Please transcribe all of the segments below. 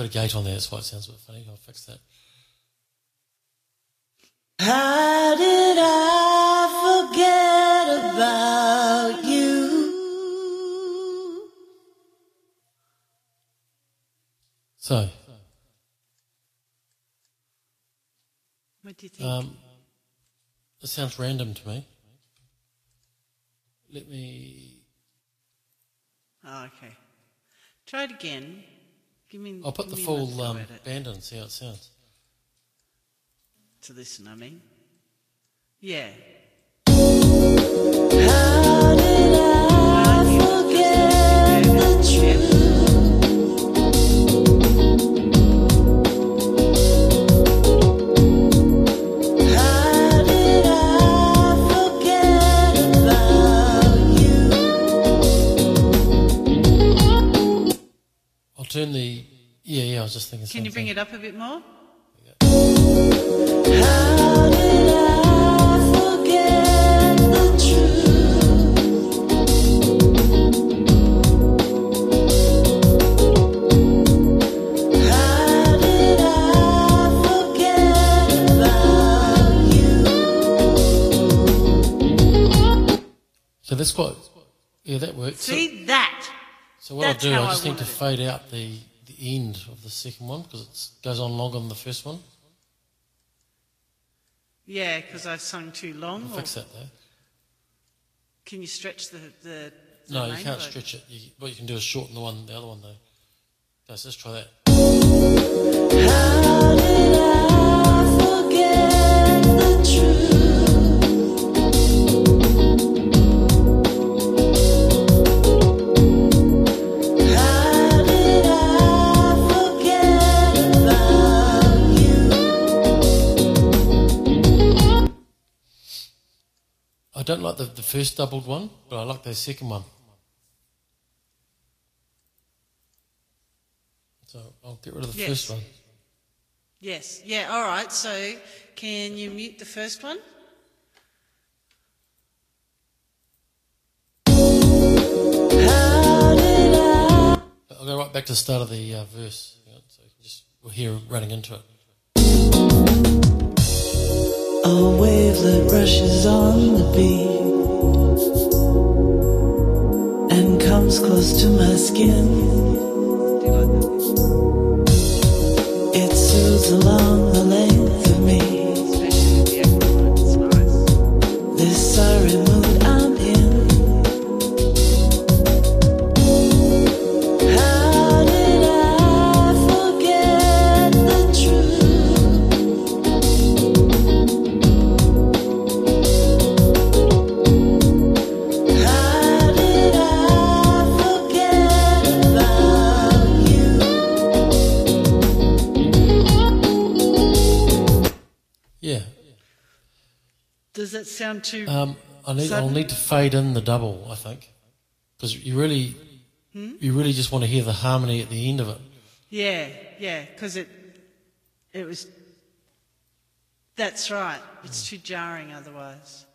got a gate on there, that's why it sounds a bit funny. I'll fix that. How did I forget about you? So, What do you think? this sounds random to me. Let me... Oh, okay. Try it again. I'll put the give me full another go at it. band in and see how it sounds. To listen, I mean. Yeah. How did I forget the truth? How did I forget about you? I'll turn the... Yeah, I was just thinking Can you bring it up a bit more? How did I forget the truth? How did I forget about you? So that's quite... Yeah, that works. See that? So what That's I'll do, how I I just need to wanted it. fade out the end of the second one because it goes on longer than the first one. Yeah, because I've sung too long. I'll fix that though. Can you stretch the No, you main can't vocal? stretch it. What you can do is shorten the other one though. Okay, so let's try that. How did I forget the truth? How did I forget about you? I don't like the first doubled one, but I like the second one. So I'll get rid of the Yes. first one. Yes. Yeah, all right. So can you mute the first one? How did I? I'll go right back to the start of the verse. Yeah, so you can we'll hear running into it. A wavelet rushes on the beat and comes close to my skin. Do you like that? It soothes along the length of me. Especially with the echo on it, it's nice. This sorry mood I'm in. How did I forget the truth? How did I forget about you? Yeah. Does that sound too... I'll Sudden? need to fade in the double, I think, because you really just want to hear the harmony at the end of it. Yeah, because it was... That's right. It's too jarring otherwise.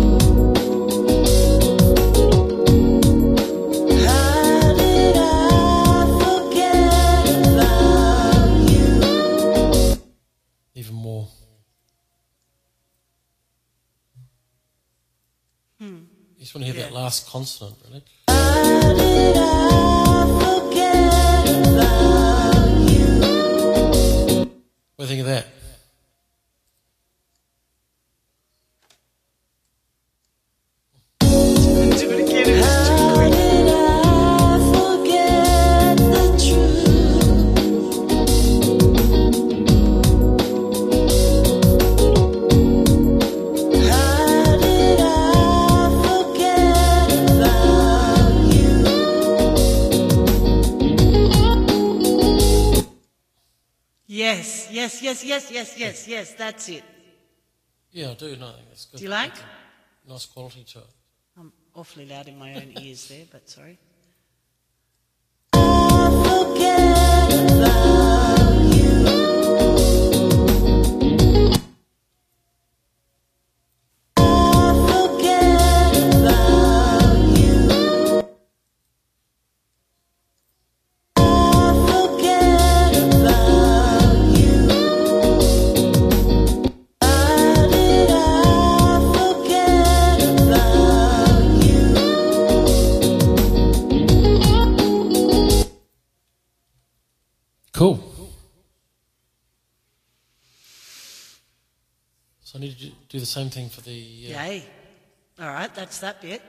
How did I forget about you? Even more. You just want to hear that Yeah. last consonant, really. How did I forget about you? What do you think of that? Do it again. It was too How quick. did I forget the truth? How did I forget about you? Yes. That's it. Yeah, I do. No, I think that's good. Do you like? Nice quality to it. I'm awfully loud in my own ears there, but sorry. Forget about you. Forget about you. Forget about So I need to do the same thing for the... Yay. All right, that's that bit.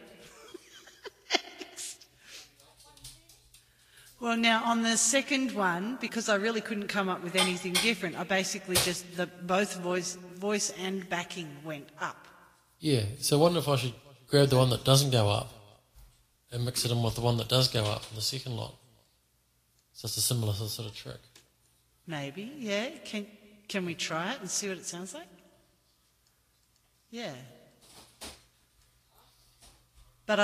Well, now on the second one, because I really couldn't come up with anything different, I basically just, both voice and backing went up. Yeah, so I wonder if I should grab the one that doesn't go up and mix it in with the one that does go up in the second lot. So it's a similar sort of trick. Maybe, yeah. Can we try it and see what it sounds like? Yeah. But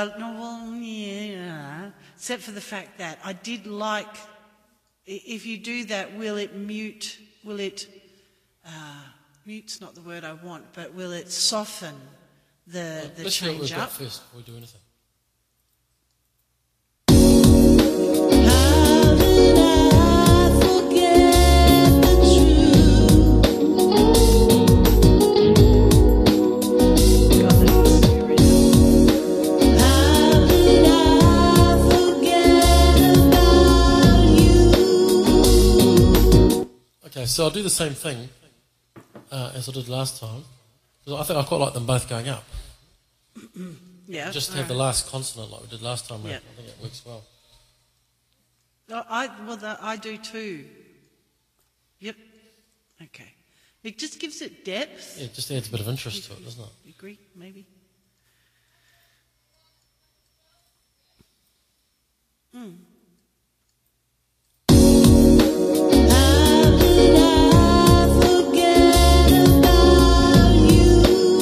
except for the fact that I did like, if you do that, will it, mute's not the word I want, but will it soften the Let's hear what we've change got up? first before we do anything. How did I forget the truth? God, that was scary. How did I forget about you? Okay, so I'll do the same thing as I did last time. 'Cause I think I quite like them both going up. Yeah. Just all have the right. last consonant like we did last time. Yeah. I think it works well. I do too. Yep. Okay. It just gives it depth. Yeah, it just adds a bit of interest to it, doesn't it? You agree? Maybe. How did I forget about you?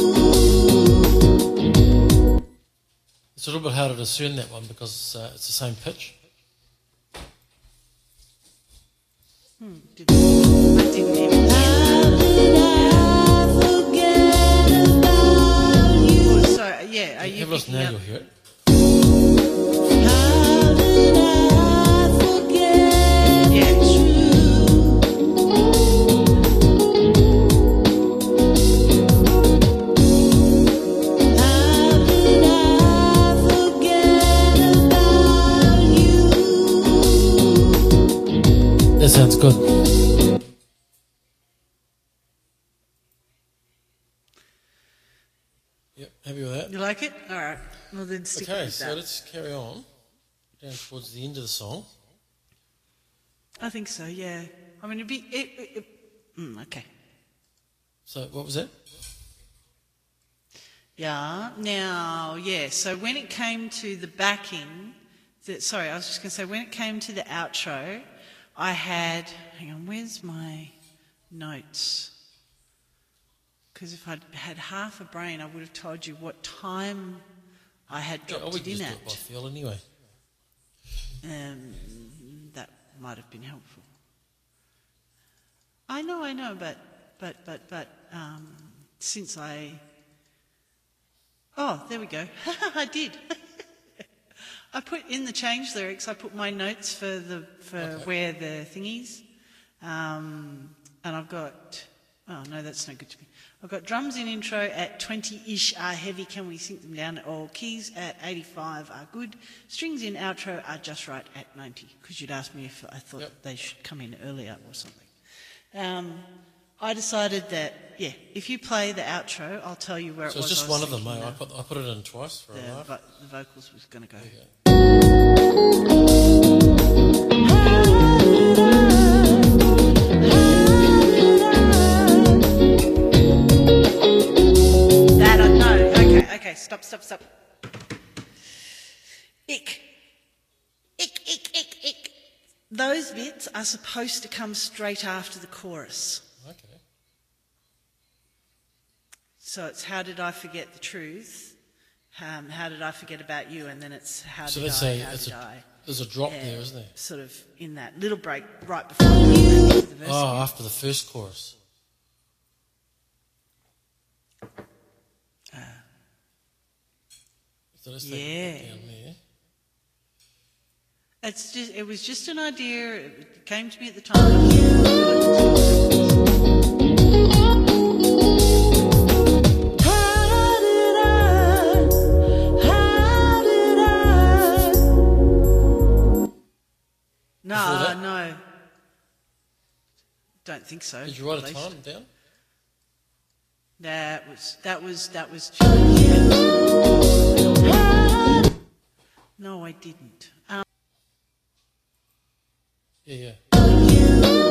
It's a little bit harder to discern that one because it's the same pitch. I didn't even hear How did I forget about you? that. So, yeah, are you Have a listen picking now, up? you'll hear it. How did I forget Yeah. the truth? How did I forget about you? That sounds good. Yep, happy with that. You like it? All right. Well, then stick Okay, with so that. let's carry on down towards the end of the song. I think so, yeah. I mean, it'd be... okay. So what was that? Yeah. Now, yeah, so when it came to the backing... Sorry, I was just going to say, when it came to the outro, I had... Hang on, where's my notes? Because if I'd had half a brain, I would have told you what time I had Yeah, dropped we it can in just do it by at. feel anyway. That might have been helpful. I know, but since I... Oh, there we go. I did. I put in the change lyrics, I put my notes for where the thingies. And I've got... Oh, no, that's no good to me. I've got drums in intro at 20-ish are heavy. Can we sync them down at all? Keys at 85 are good. Strings in outro are just right at 90. Because you'd asked me if I thought they should come in earlier or something. I decided that, yeah, if you play the outro, I'll tell you where So it it's was. just I was one of them, thinking mate. I put it in twice for a laugh. the vocals was going to go. There you go. That I know. Okay, stop. Ick. Those bits are supposed to come straight after the chorus. Okay. So it's how did I forget the truth? How did I forget about you? And then it's how So did let's I, say how did I? there's a drop Yeah, there, isn't there? Sort of in that little break right before the verse. Oh, after the first chorus. So let's take Yeah. that down there. It was just an idea. It came to me at the time. Before that? No. Don't think so. Did you write a At least. time down? That was. No, I didn't. Yeah.